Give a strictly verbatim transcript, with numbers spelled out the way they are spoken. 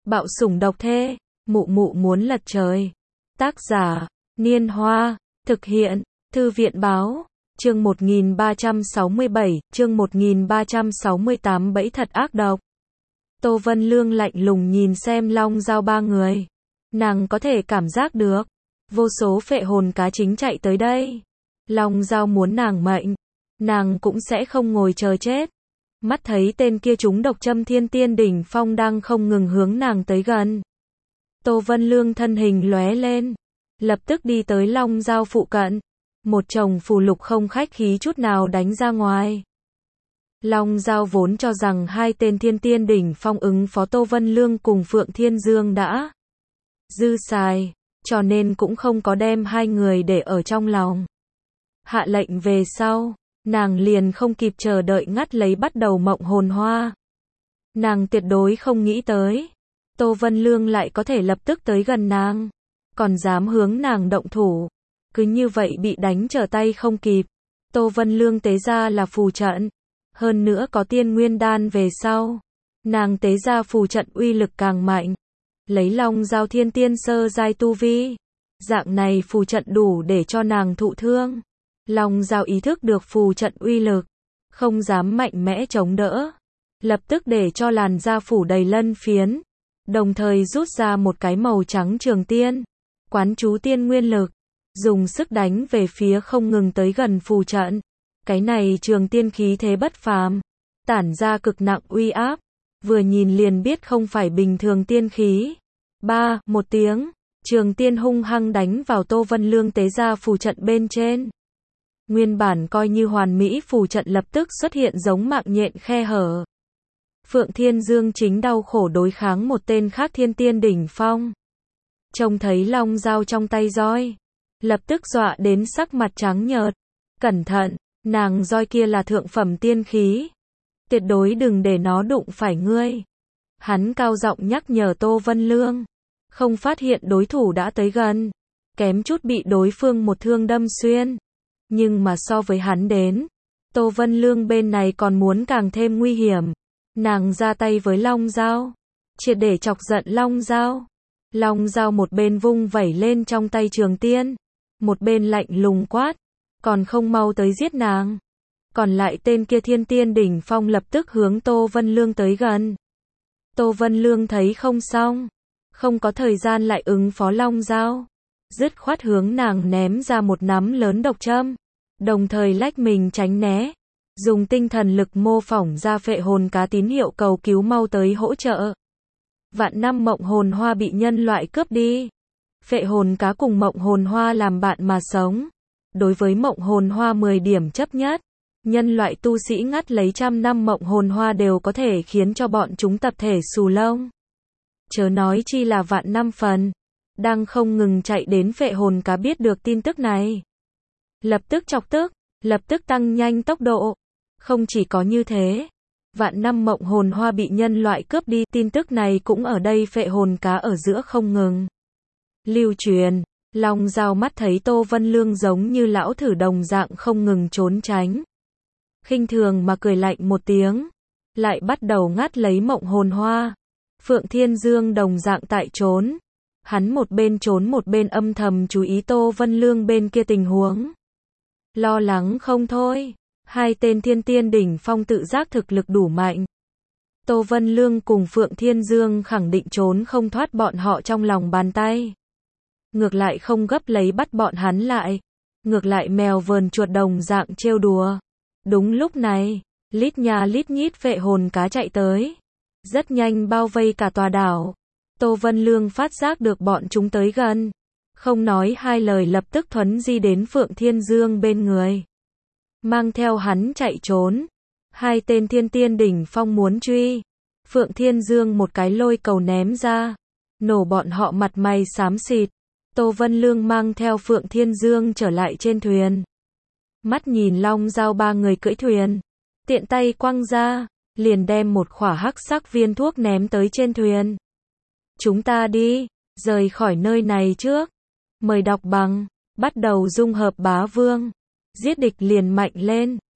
Bạo sủng độc thê, mụ mụ muốn lật trời. Tác giả, Niên Hoa, thực hiện, Thư viện Báo, chương một nghìn ba trăm sáu mươi bảy, chương một nghìn ba trăm sáu mươi tám bẫy thật ác độc. Tô Vân Lương lạnh lùng nhìn xem Long Dao ba người. Nàng có thể cảm giác được, vô số phệ hồn cá chính chạy tới đây. Long Dao muốn nàng mệnh, nàng cũng sẽ không ngồi chờ chết. Mắt thấy tên kia trúng độc châm thiên tiên đỉnh phong đang không ngừng hướng nàng tới gần. Tô Vân Lương thân hình lóe lên, lập tức đi tới Long Dao phụ cận. Một chồng phù lục không khách khí chút nào đánh ra ngoài. Long Dao vốn cho rằng hai tên thiên tiên đỉnh phong ứng phó Tô Vân Lương cùng Phượng Thiên Dương đã dư xài, cho nên cũng không có đem hai người để ở trong lòng. Hạ lệnh về sau, nàng liền không kịp chờ đợi ngắt lấy bắt đầu mộng hồn hoa. Nàng tuyệt đối không nghĩ tới, Tô Vân Lương lại có thể lập tức tới gần nàng, còn dám hướng nàng động thủ. Cứ như vậy bị đánh trở tay không kịp. Tô Vân Lương tế ra là phù trận, hơn nữa có tiên nguyên đan về sau, nàng tế ra phù trận uy lực càng mạnh. Lấy Long Dao thiên tiên sơ giai tu vi, dạng này phù trận đủ để cho nàng thụ thương. Long Dao ý thức được phù trận uy lực, không dám mạnh mẽ chống đỡ, lập tức để cho làn da phủ đầy lân phiến, đồng thời rút ra một cái màu trắng trường tiên, quán chú tiên nguyên lực, dùng sức đánh về phía không ngừng tới gần phù trận. Cái này trường tiên khí thế bất phàm, tản ra cực nặng uy áp, vừa nhìn liền biết không phải bình thường tiên khí. Ba, một tiếng, trường tiên hung hăng đánh vào Tô Vân Lương tế ra phù trận bên trên. Nguyên bản coi như hoàn mỹ phù trận lập tức xuất hiện giống mạng nhện khe hở. Phượng Thiên Dương chính đau khổ đối kháng một tên khác thiên tiên đỉnh phong. Trông thấy Long Dao trong tay roi, lập tức dọa đến sắc mặt trắng nhợt. Cẩn thận, nàng roi kia là thượng phẩm tiên khí, tuyệt đối đừng để nó đụng phải ngươi. Hắn cao giọng nhắc nhở Tô Vân Lương, không phát hiện đối thủ đã tới gần, kém chút bị đối phương một thương đâm xuyên. Nhưng mà so với hắn đến, Tô Vân Lương bên này còn muốn càng thêm nguy hiểm. Nàng ra tay với Long Dao, triệt để chọc giận Long Dao. Long Dao một bên vung vẩy lên trong tay trường tiên, một bên lạnh lùng quát, còn không mau tới giết nàng. Còn lại tên kia thiên tiên đỉnh phong lập tức hướng Tô Vân Lương tới gần. Tô Vân Lương thấy không xong, không có thời gian lại ứng phó Long Dao, dứt khoát hướng nàng ném ra một nắm lớn độc châm, đồng thời lách mình tránh né, dùng tinh thần lực mô phỏng ra phệ hồn cá tín hiệu cầu cứu mau tới hỗ trợ. Vạn năm mộng hồn hoa bị nhân loại cướp đi. Phệ hồn cá cùng mộng hồn hoa làm bạn mà sống. Đối với mộng hồn hoa mười điểm chấp nhất. Nhân loại tu sĩ ngắt lấy trăm năm mộng hồn hoa đều có thể khiến cho bọn chúng tập thể xù lông. Chớ nói chi là vạn năm phần. Đang không ngừng chạy đến phệ hồn cá biết được tin tức này, lập tức chọc tức, lập tức tăng nhanh tốc độ. Không chỉ có như thế, vạn năm mộng hồn hoa bị nhân loại cướp đi, tin tức này cũng ở đây phệ hồn cá ở giữa không ngừng lưu truyền. Long Dao mắt thấy Tô Vân Lương giống như lão thử đồng dạng không ngừng trốn tránh, khinh thường mà cười lạnh một tiếng, lại bắt đầu ngắt lấy mộng hồn hoa. Phượng Thiên Dương đồng dạng tại trốn, hắn một bên trốn một bên âm thầm chú ý Tô Vân Lương bên kia tình huống, lo lắng không thôi. Hai tên thiên tiên đỉnh phong tự giác thực lực đủ mạnh, Tô Vân Lương cùng Phượng Thiên Dương khẳng định trốn không thoát bọn họ trong lòng bàn tay. Ngược lại không gấp lấy bắt bọn hắn lại, ngược lại mèo vờn chuột đồng dạng trêu đùa. Đúng lúc này, lít nhà lít nhít phệ hồn cá chạy tới, rất nhanh bao vây cả tòa đảo. Tô Vân Lương phát giác được bọn chúng tới gần, không nói hai lời lập tức thuấn di đến Phượng Thiên Dương bên người, mang theo hắn chạy trốn. Hai tên thiên tiên đỉnh phong muốn truy, Phượng Thiên Dương một cái lôi cầu ném ra, nổ bọn họ mặt mày xám xịt. Tô Vân Lương mang theo Phượng Thiên Dương trở lại trên thuyền, mắt nhìn Long Dao ba người cưỡi thuyền, tiện tay quăng ra, liền đem một khỏa hắc sắc viên thuốc ném tới trên thuyền. Chúng ta đi, rời khỏi nơi này trước. Mời đọc bằng, bắt đầu dung hợp bá vương, giết địch liền mạnh lên.